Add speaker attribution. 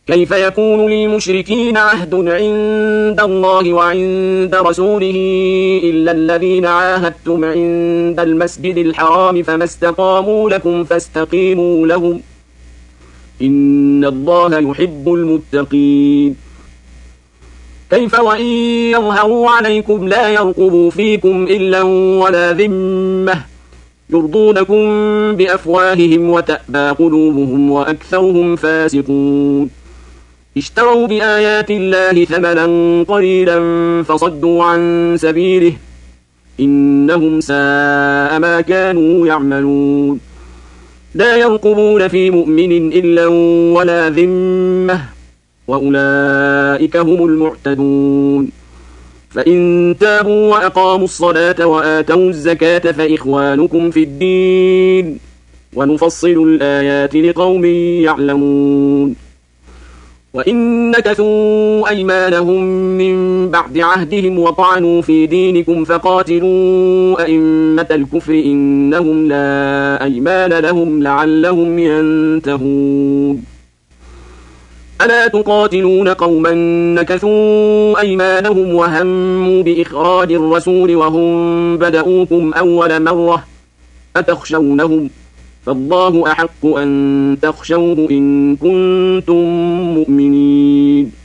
Speaker 1: كيف يكون للمشركين عهد عند الله وعند رسوله إلا الذين عاهدتم عند المسجد الحرام فما استقاموا لكم فاستقيموا لهم إن الله يحب المتقين. كيف وإن يظهروا عليكم لا يرقبوا فيكم إلا ولا ذمة يرضونكم بأفواههم وتأبى قلوبهم وأكثرهم فاسقون. اشتروا بآيات الله ثمنا قليلا فصدوا عن سبيله إنهم ساء ما كانوا يعملون. لا يرقبون في مؤمن إلا ولا ذمة وأولئك هم المعتدون. فإن تابوا وأقاموا الصلاة وآتوا الزكاة فإخوانكم في الدين ونفصل الآيات لقوم يعلمون. وإن نكثوا أيمانهم من بعد عهدهم وطعنوا في دينكم فقاتلوا أئمة الكفر إنهم لا أيمان لهم لعلهم ينتهون. ألا تقاتلون قوما نكثوا أيمانهم وهموا بإخراج الرسول وهم بدؤوكم أول مرة أتخشونهم فالله أحق أن تخشوه إن كنتم مؤمنين.